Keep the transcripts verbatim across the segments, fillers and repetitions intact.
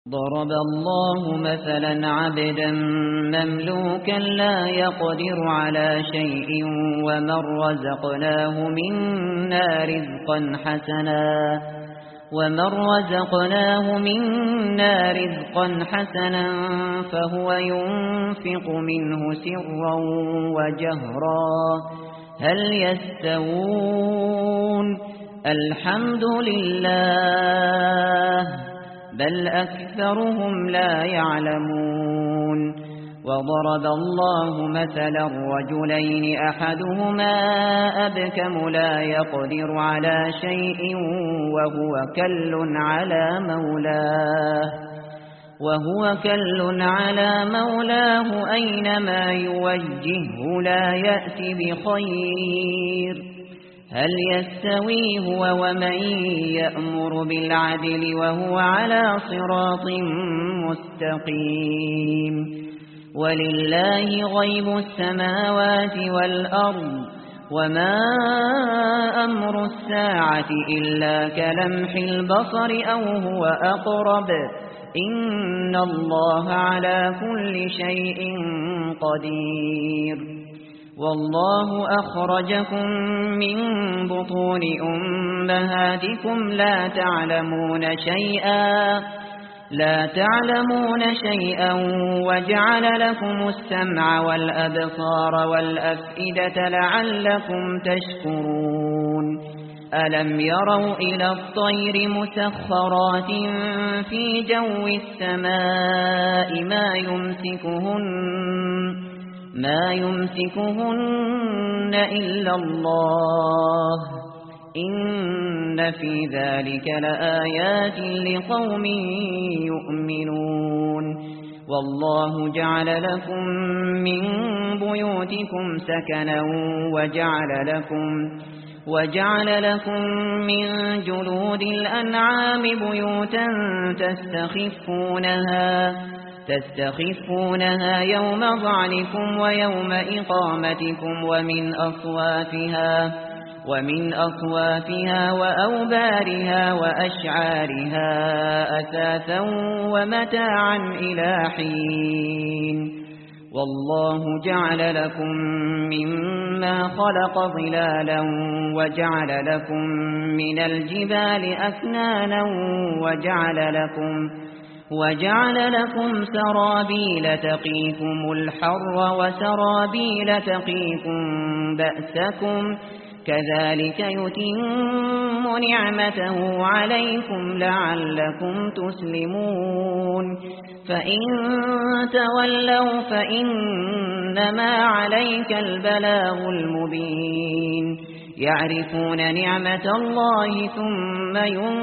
ضرب الله مثلا عبدا مملوكا لا يقدر على شيء ومن رزقناه منا رزقا حسنا ومن رزقناه منا رزقا حسنا فهو ينفق منه سرا وجهرا هل يستوون الحمد لله بل أكثرهم لا يعلمون وضرب الله مثلا رجلين أحدهما أبكم لا يقدر على شيء وهو كل على مولاه وهو كل على مولاه أينما يوجهه لا يأتي بخير هل يستوي هو ومن يأمر بالعدل وهو على صراط مستقيم ولله غيب السماوات والأرض وما أمر الساعة إلا كلمح البصر أو هو أقرب إن الله على كل شيء قدير والله أخرجكم من بطون أمهاتكم لا تعلمون شيئا لا تعلمون شيئا وجعل لكم السمع والأبصار والأفئدة لعلكم تشكرون ألم يروا إلى الطير مسخرات في جو السماء ما يمسكهن ما يمسكهن إلا الله إن في ذلك لآيات لقوم يؤمنون والله جعل لكم من بيوتكم سكنا وجعل لكم وجعل لكم من جلود الأنعام بيوتا تستخفونها تستخفونها يوم ظعنكم ويوم إقامتكم ومن أصوافها ومن أصوافها وأوبارها وأشعارها أثاثا ومتاعا إلى حين والله جعل لكم مما خلق ظلالا وجعل لكم من الجبال أكنانا وجعل لكم وجعل لكم سرابيل تقيكم الحر وسرابيل تقيكم بأسكم كذلك يتم نعمته عليكم لعلكم تسلمون فإن تولوا فإنما عليك البلاغ المبين يعرفون نعمة الله ثم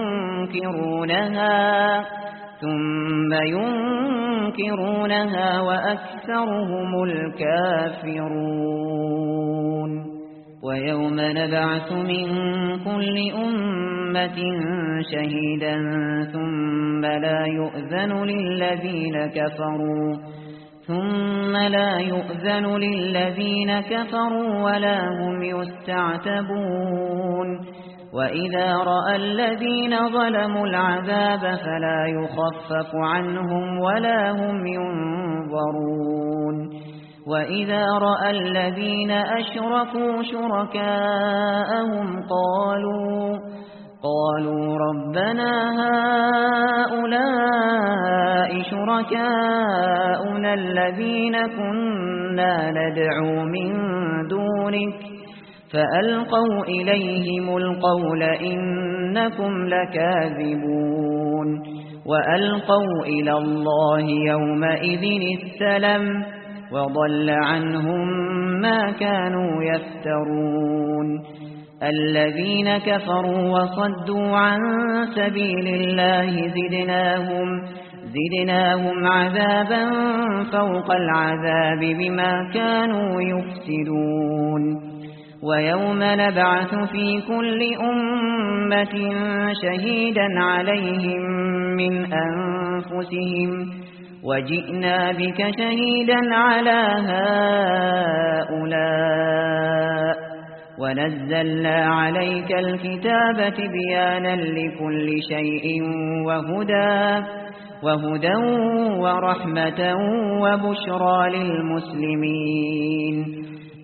ينكرونها ثم ينكرونها وأكثرهم الكافرون ويوم نبعث من كل أمة شهيدا ثم لا يؤذن للذين كفروا ثم لا يؤذن للذين كفروا ولا هم يستعتبون وإذا رأى الذين ظلموا العذاب فلا يخفف عنهم ولا هم ينظرون وإذا رأى الذين أشركوا شركاءهم قالوا قالوا ربنا هؤلاء شركاؤنا الذين كنا ندعو من دونك فألقوا إليهم القول إنكم لكاذبون وألقوا إلى الله يومئذ السلم وضل عنهم ما كانوا يفترون الذين كفروا وصدوا عن سبيل الله زدناهم زدناهم عذابا فوق العذاب بما كانوا يفسدون ويوم نبعث في كل أمة شهيدا عليهم من أنفسهم وجئنا بك شهيدا على هؤلاء ونزلنا عليك الكتاب تبيانا لكل شيء وهدى وهدى ورحمة وبشرى للمسلمين